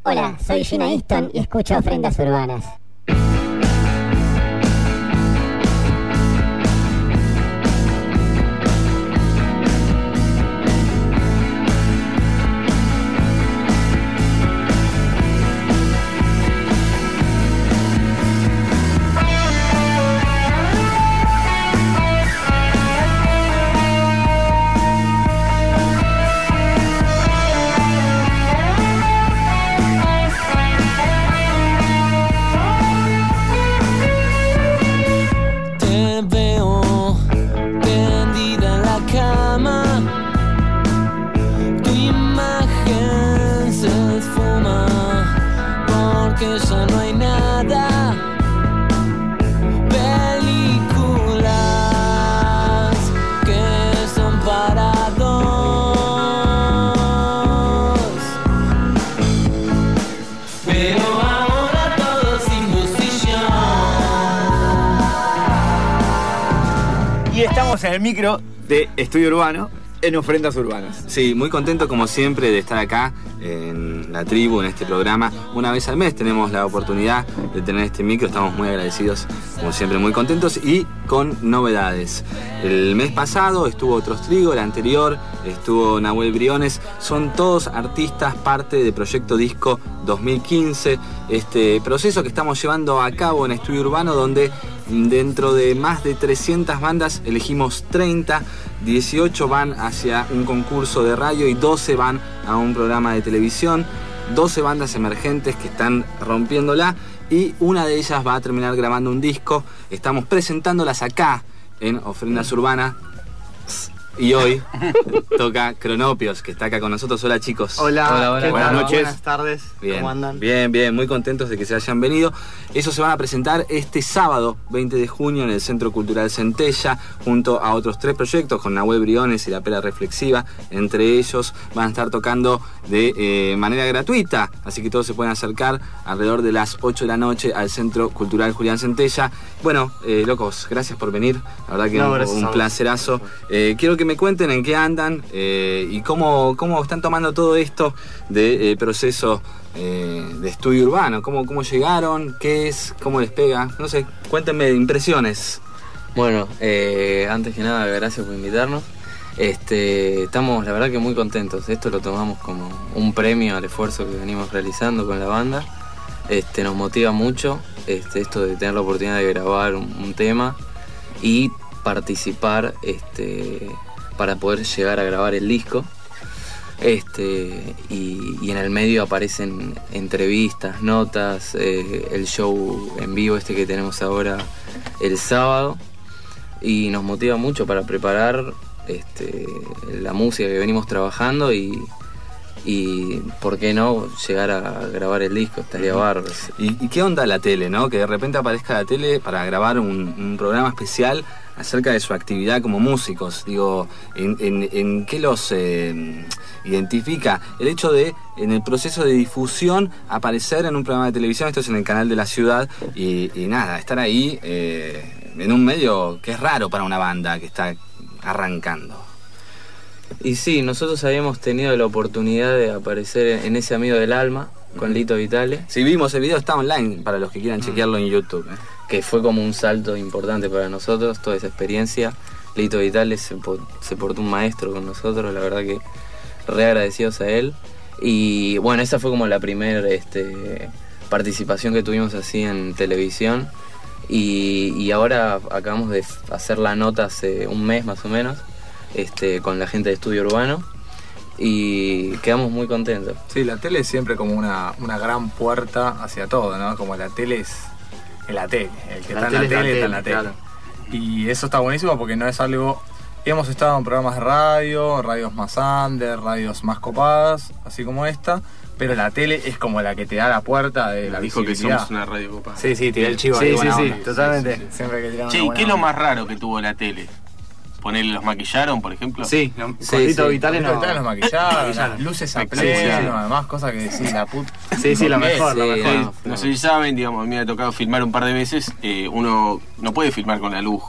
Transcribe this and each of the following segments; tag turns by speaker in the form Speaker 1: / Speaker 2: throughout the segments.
Speaker 1: Hola, soy Gina Easton y escucho Ofrendas Urbanas.
Speaker 2: En el micro de Estudio Urbano en Ofrendas Urbanas.
Speaker 3: Sí, muy contento como siempre de estar acá en la tribu, en este programa. Una vez al mes tenemos la oportunidad de tener este micro, estamos muy agradecidos, como siempre muy contentos y con novedades. El mes pasado estuvo Otros Trigo, el anterior estuvo Nahuel Briones, son todos artistas parte de Proyecto Disco 2015, este proceso que estamos llevando a cabo en Estudio Urbano, donde dentro de más de 300 bandas elegimos 30, 18 van hacia un concurso de radio y 12 van a un programa de televisión, 12 bandas emergentes que están rompiéndola y una de ellas va a terminar grabando un disco. Estamos presentándolas acá en Ofrendas Urbanas. Y hoy toca Cronopios, que está acá con nosotros. Hola, chicos.
Speaker 4: Hola.
Speaker 2: Buenas noches.
Speaker 4: Buenas tardes.
Speaker 3: Bien,
Speaker 4: ¿Cómo andan?
Speaker 3: Bien, muy contentos de que se hayan venido. Ellos se van a presentar este sábado 20 de junio en el Centro Cultural Centella, junto a otros 3 proyectos, con Nahuel Briones y La Pera Reflexiva. Entre ellos van a estar tocando de manera gratuita, así que todos se pueden acercar alrededor de las 8 de la noche al Centro Cultural Julián Centella. Bueno, locos, gracias por venir. La verdad que un placerazo. Quiero que me cuenten en qué andan y cómo están tomando todo esto de proceso de estudio urbano. ¿Cómo llegaron? ¿Qué es? ¿Cómo les pega? No sé, cuéntenme impresiones.
Speaker 5: Bueno, antes que nada, gracias por invitarnos. Estamos, la verdad, que muy contentos. Esto lo tomamos como un premio al esfuerzo que venimos realizando con la banda. Nos motiva mucho esto de tener la oportunidad de grabar un tema y participar para poder llegar a grabar el disco. Y en el medio aparecen entrevistas, notas, el show en vivo que tenemos ahora el sábado, y nos motiva mucho para preparar la música que venimos trabajando y por qué no llegar a grabar el disco. Estaría bárbaro.
Speaker 3: ¿Y qué onda la tele, no? Que de repente aparezca la tele para grabar un programa especial acerca de su actividad como músicos. Digo, ¿en qué los identifica el hecho de, en el proceso de difusión, aparecer en un programa de televisión? Esto es en el canal de la ciudad y nada, estar ahí en un medio que es raro para una banda que está arrancando.
Speaker 5: Y sí, nosotros habíamos tenido la oportunidad de aparecer en Ese Amigo del Alma con Lito Vitale.
Speaker 3: Si vimos el video, está online para los que quieran chequearlo en YouTube.
Speaker 5: Que fue como un salto importante para nosotros, toda esa experiencia. Lito Vitale se portó un maestro con nosotros, la verdad que re agradecidos a él. Y bueno, esa fue como la primera participación que tuvimos así en televisión. Y ahora acabamos de hacer la nota hace un mes más o menos, con la gente de Estudio Urbano, y quedamos muy contentos.
Speaker 4: Sí, la tele es siempre como una gran puerta hacia todo, ¿no? Como la tele es la tele, el que está en la tele está en la tele. Claro. Y eso está buenísimo porque no es algo... Hemos estado en programas de radio, radios más under, radios más copadas, así como esta, pero la tele es como la que te da la puerta de la
Speaker 6: dijo
Speaker 4: visibilidad.
Speaker 6: que somos una radio copada.
Speaker 4: Sí, tiré el chivo.
Speaker 6: Sí,
Speaker 4: totalmente.
Speaker 6: Sí.
Speaker 4: Siempre que tiramos.
Speaker 6: Che, ¿qué es lo más raro que tuvo la tele? ¿Ponerle los maquillaron, por ejemplo?
Speaker 4: Sí, con Lito Vitale nos maquillaron, las luces a pleno, además, cosas que decís, la puta. Sí, lo mejor.
Speaker 6: No sé si saben, digamos, a mí me ha tocado filmar un par de veces, uno no puede filmar con la luz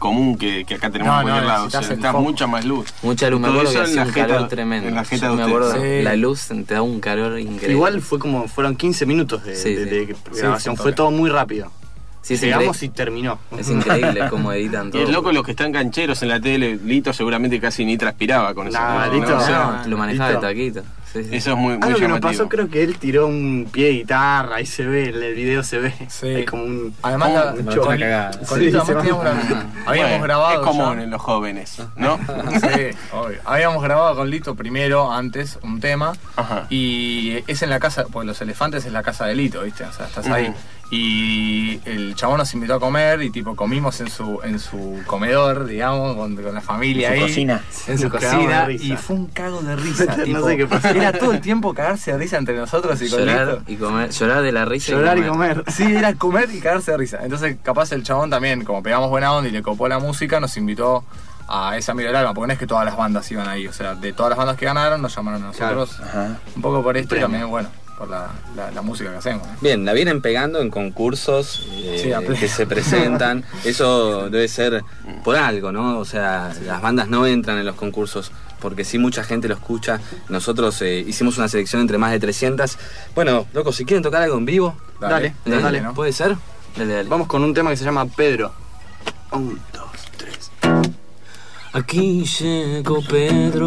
Speaker 6: común que acá tenemos en cualquier lado. O sea, necesitas mucha más luz.
Speaker 5: Mucha luz, me
Speaker 6: Todo
Speaker 5: acuerdo que
Speaker 6: eso en
Speaker 5: hacía
Speaker 6: la
Speaker 5: un
Speaker 6: jeta-
Speaker 5: calor tremendo.
Speaker 6: en la jeta
Speaker 5: Yo
Speaker 6: de
Speaker 5: me acuerdo,
Speaker 6: ustedes.
Speaker 4: Sí.
Speaker 5: la luz te da un calor increíble.
Speaker 7: Igual fueron 15 minutos de
Speaker 5: Sí, sí.
Speaker 7: grabación,
Speaker 4: Sí,
Speaker 7: fue todo muy rápido.
Speaker 5: Sí, es
Speaker 7: Llegamos
Speaker 5: increíble.
Speaker 7: y terminó.
Speaker 5: Es increíble cómo editan
Speaker 6: Y
Speaker 5: todo.
Speaker 6: es loco los que están cancheros en la tele. Lito seguramente casi ni transpiraba con eso.
Speaker 7: Nah,
Speaker 6: ¿no?
Speaker 7: Lito,
Speaker 6: O sea,
Speaker 5: No, lo manejaba de
Speaker 7: Listo.
Speaker 5: taquito. Sí, sí.
Speaker 6: eso es muy
Speaker 7: Algo que nos
Speaker 6: llamativo.
Speaker 7: pasó, creo que él tiró un pie de guitarra, ahí se ve, en el video se ve.
Speaker 4: Sí.
Speaker 7: Hay como un.
Speaker 4: Además,
Speaker 7: un
Speaker 4: con
Speaker 7: choque.
Speaker 4: con
Speaker 7: Sí,
Speaker 4: Lito
Speaker 7: se
Speaker 4: además
Speaker 7: va.
Speaker 4: habíamos
Speaker 6: Bueno,
Speaker 4: grabado.
Speaker 6: es común
Speaker 4: ya.
Speaker 6: en los jóvenes, ¿no?
Speaker 4: Sí, obvio. Habíamos grabado con Lito primero, antes, un tema.
Speaker 6: Ajá.
Speaker 4: Y es en la casa, porque Los Elefantes es la casa de Lito, ¿viste? O sea, estás ahí.
Speaker 6: Ujú.
Speaker 4: Y el chabón nos invitó a comer y tipo comimos en su comedor, digamos, con la familia
Speaker 2: En
Speaker 4: ahí.
Speaker 2: su cocina.
Speaker 4: En su
Speaker 7: Nos cagamos de
Speaker 4: cocina.
Speaker 7: risa.
Speaker 4: Y fue un cago de risa.
Speaker 7: No
Speaker 4: tipo,
Speaker 7: sé qué pasó.
Speaker 4: Era todo el tiempo cagarse de risa entre nosotros y con
Speaker 5: Llorar
Speaker 4: Lito.
Speaker 5: y comer, llorar de la risa.
Speaker 7: Llorar y comer.
Speaker 4: Sí, era comer y cagarse de risa. Entonces, capaz el chabón también, como pegamos buena onda y le copó la música, nos invitó a ese amigo del alma, porque no es que todas las bandas iban ahí. O sea, de todas las bandas que ganaron, nos llamaron a nosotros.
Speaker 2: Ajá.
Speaker 4: Un poco por esto y también, bueno, por la música que hacemos. ¿no?
Speaker 3: Bien, la vienen pegando en concursos
Speaker 4: Sí, a pleno.
Speaker 3: que se presentan. Eso debe ser por algo, ¿no? O sea, las bandas no entran en los concursos porque sí mucha gente lo escucha. Nosotros hicimos una selección entre más de 300. Bueno, loco, si quieren tocar algo en vivo,
Speaker 7: Dale,
Speaker 3: ¿eh?
Speaker 7: dale.
Speaker 4: ¿no?
Speaker 3: ¿Puede ser?
Speaker 5: Dale, dale.
Speaker 7: Vamos con un tema que se llama Pedro. 1, 2, 3.
Speaker 5: Aquí llegó Pedro,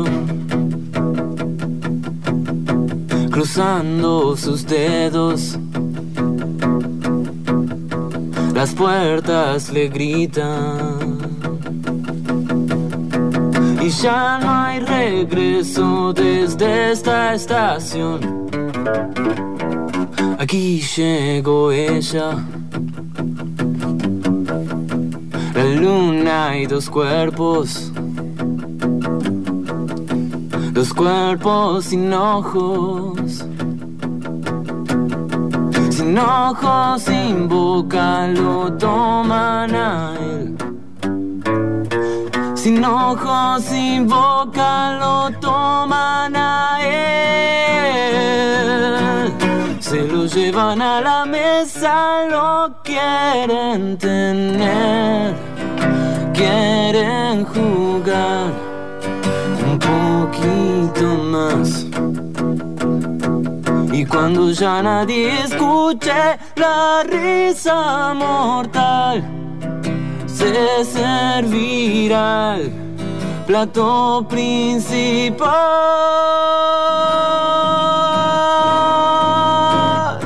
Speaker 5: cruzando sus dedos. Las puertas le gritan y ya no hay regreso desde esta estación. Aquí llegó ella, la luna y dos cuerpos sin ojos. Sin ojos, sin boca, lo toman a él. Sin ojos, sin boca, lo toman a él. Se lo llevan a la mesa, lo quieren tener. Quieren jugar un poquito más. Y cuando ya nadie escuche la risa mortal, se servirá el plato principal.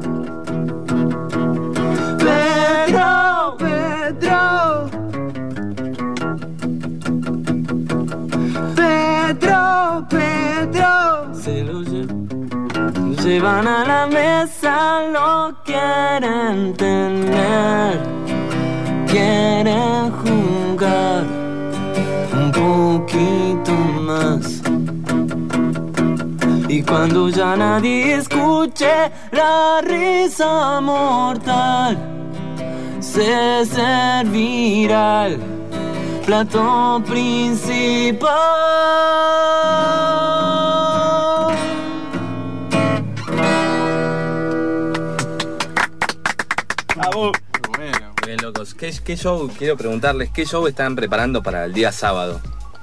Speaker 5: Pedro, Pedro, Pedro, Pedro, se lo llevan a la mesa, lo quieren tener, quieren jugar un poquito más. Y cuando ya nadie escuche la risa mortal, se servirá el plato principal.
Speaker 6: Bueno.
Speaker 3: Bien, locos. ¿Qué show, quiero preguntarles, qué show están preparando para el día sábado?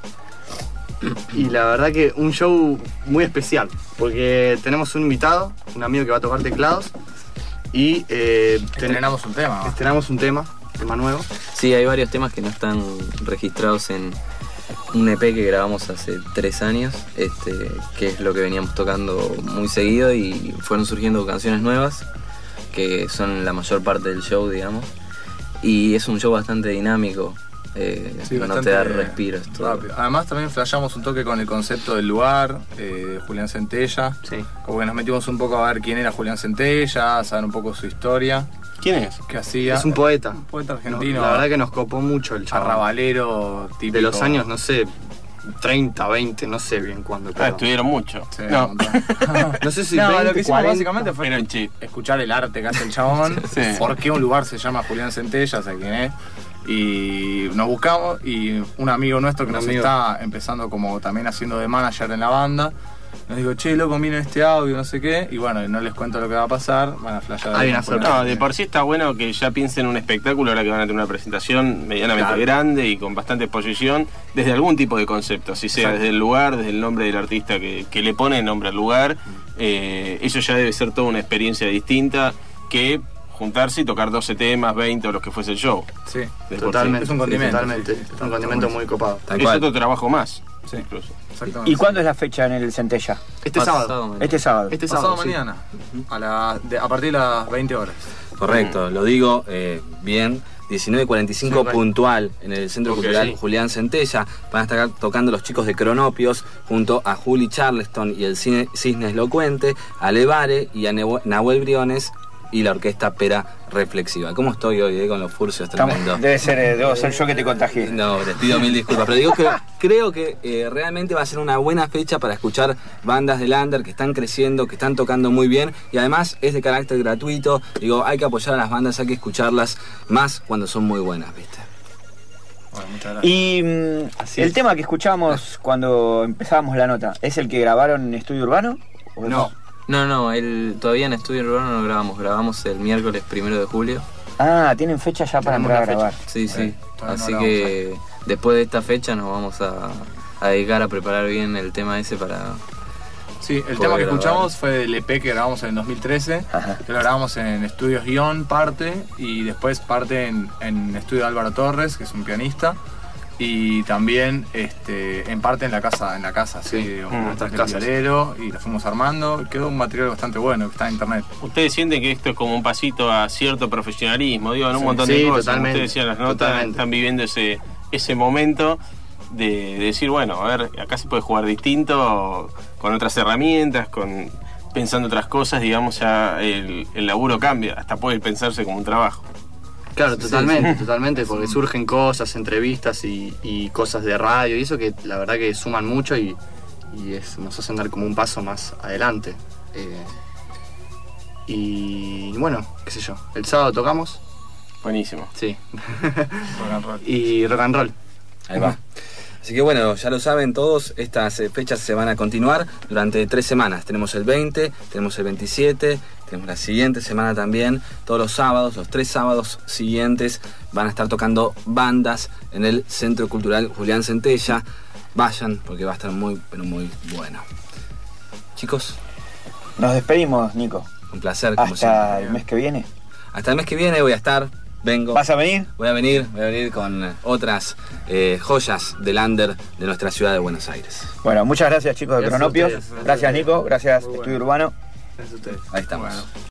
Speaker 7: Y la verdad que un show muy especial, porque tenemos un invitado, un amigo que va a tocar teclados y
Speaker 4: Estrenamos un tema.
Speaker 7: estrenamos un tema nuevo.
Speaker 5: Sí, hay varios temas que no están registrados en un EP que grabamos hace 3 años, que es lo que veníamos tocando muy seguido y fueron surgiendo canciones nuevas que son la mayor parte del show, digamos. Y es un show bastante dinámico,
Speaker 4: Sí,
Speaker 5: no
Speaker 4: bastante
Speaker 5: te da respiro. Es todo.
Speaker 4: rápido. Además también flasheamos un toque con el concepto del lugar, de Julián Centella.
Speaker 7: Sí.
Speaker 4: Como que nos metimos un poco a ver quién era Julián Centella, a saber un poco su historia,
Speaker 6: ¿Quién es?
Speaker 4: qué hacía.
Speaker 7: Es un poeta.
Speaker 4: Un poeta argentino.
Speaker 7: La verdad que nos copó mucho el chaval.
Speaker 4: arrabalero típico.
Speaker 7: De los años, no sé, 30, 20, no sé bien cuándo.
Speaker 6: Ah,
Speaker 7: pero-
Speaker 6: estuvieron mucho.
Speaker 4: Sí,
Speaker 6: No,
Speaker 4: un montón.
Speaker 7: No sé si
Speaker 4: No,
Speaker 7: 20,
Speaker 4: lo que hicimos
Speaker 7: 40.
Speaker 4: básicamente fue
Speaker 6: eran chicos.
Speaker 4: escuchar el arte que hace el chabón,
Speaker 6: Sí.
Speaker 4: por qué un lugar se llama Julián Centella, sé quién es. Y nos buscamos y un amigo nuestro que
Speaker 7: Un
Speaker 4: nos
Speaker 7: amigo.
Speaker 4: está empezando como también haciendo de manager en la banda, nos dijo, che, loco, miren este audio, no sé qué, y bueno, no les cuento lo que va a pasar, van a flashear.
Speaker 7: Hay una sorpresa.
Speaker 6: No, de por sí está bueno que ya piensen en un espectáculo ahora que van a tener una presentación medianamente grande y con bastante exposición, desde algún tipo de concepto, si sea desde el lugar, desde el nombre del artista que le pone nombre al lugar. Eso ya debe ser toda una experiencia distinta que juntarse y tocar 12 temas, 20 o los que fuese el show.
Speaker 4: Sí,
Speaker 7: Totalmente.
Speaker 4: es un condimento.
Speaker 7: Totalmente.
Speaker 4: Sí,
Speaker 7: un condimento muy copado.
Speaker 6: Es otro trabajo más.
Speaker 4: Sí,
Speaker 6: incluso.
Speaker 4: exactamente.
Speaker 2: ¿Y cuándo es la fecha en el Centella?
Speaker 7: Este sábado.
Speaker 2: Este sábado.
Speaker 7: Este
Speaker 4: Pasado
Speaker 7: sábado, sí.
Speaker 4: mañana, a partir de las 20 horas.
Speaker 3: Correcto, lo digo bien. 19:45 puntual en el Centro Cultural Julián Centella. Van a estar tocando los chicos de Cronopios junto a Juli Charleston y el Cisne Elocuente, a Levare y a Nahuel Briones y la orquesta Pera Reflexiva. ¿Cómo estoy hoy con los furcios? Tremendo.
Speaker 2: Debo ser yo que te contagié.
Speaker 3: No, les pido mil disculpas, pero digo que creo que realmente va a ser una buena fecha para escuchar bandas del under que están creciendo, que están tocando muy bien y además es de carácter gratuito. Digo, hay que apoyar a las bandas, hay que escucharlas más cuando son muy buenas, ¿viste?
Speaker 4: Bueno, muchas gracias.
Speaker 2: Y el tema que escuchamos cuando empezábamos la nota, ¿es el que grabaron en Estudio Urbano? ¿O
Speaker 7: No.
Speaker 5: No, todavía en Estudio Urbano no grabamos el miércoles 1 de julio.
Speaker 2: Ah, tienen fecha ya para entrar a grabar.
Speaker 5: Sí, sí.
Speaker 4: todavía
Speaker 5: Así
Speaker 4: no
Speaker 5: que después de esta fecha nos vamos a dedicar a preparar bien el tema ese para...
Speaker 4: Sí, el
Speaker 5: Poder
Speaker 4: tema que
Speaker 5: grabar.
Speaker 4: escuchamos fue del EP que grabamos en el 2013,
Speaker 2: Ajá.
Speaker 4: que lo grabamos en Estudios Guión parte y después parte en Estudio Álvaro Torres, que es un pianista, y también en parte en la casa, sí,
Speaker 7: nuestras
Speaker 4: del
Speaker 7: casas.
Speaker 4: violero, y lo fuimos armando, quedó un material bastante bueno que está en internet.
Speaker 6: ¿Ustedes sienten que esto es como un pasito a cierto profesionalismo? Digo, en un
Speaker 4: Sí.
Speaker 6: montón de
Speaker 7: Sí,
Speaker 6: cosas.
Speaker 7: totalmente.
Speaker 6: Ustedes decían las notas,
Speaker 7: Totalmente.
Speaker 6: están viviendo ese momento de decir, bueno, a ver, acá se puede jugar distinto, con otras herramientas, pensando otras cosas, digamos, ya el laburo cambia, hasta puede pensarse como un trabajo.
Speaker 7: Claro, totalmente, porque surgen cosas, entrevistas y cosas de radio y eso que la verdad que suman mucho y nos hacen dar como un paso más adelante. Y bueno, qué sé yo, el sábado tocamos,
Speaker 6: Buenísimo.
Speaker 7: sí,
Speaker 4: Rock and roll.
Speaker 7: y rock and roll.
Speaker 3: Ahí va. Así que bueno, ya lo saben todos, estas fechas se van a continuar durante 3 semanas. Tenemos el 20, tenemos el 27, tenemos la siguiente semana también. Todos los sábados, los 3 sábados siguientes van a estar tocando bandas en el Centro Cultural Julián Centella. Vayan porque va a estar muy, pero muy bueno. Chicos,
Speaker 2: Nos despedimos, Nico.
Speaker 3: un placer como
Speaker 2: Hasta
Speaker 3: siempre.
Speaker 2: el mes que viene.
Speaker 3: Hasta el mes que viene voy a estar, vengo.
Speaker 2: ¿Vas a venir?
Speaker 3: Voy a venir con otras joyas del under de nuestra ciudad de Buenos Aires.
Speaker 2: Bueno, muchas gracias chicos de
Speaker 7: Gracias a
Speaker 2: Cronopios.
Speaker 7: ustedes.
Speaker 2: Gracias Nico, gracias
Speaker 4: Muy
Speaker 2: Estudio
Speaker 4: bueno.
Speaker 2: Urbano.
Speaker 7: Gracias a ustedes.
Speaker 3: Ahí estamos.
Speaker 4: Bueno.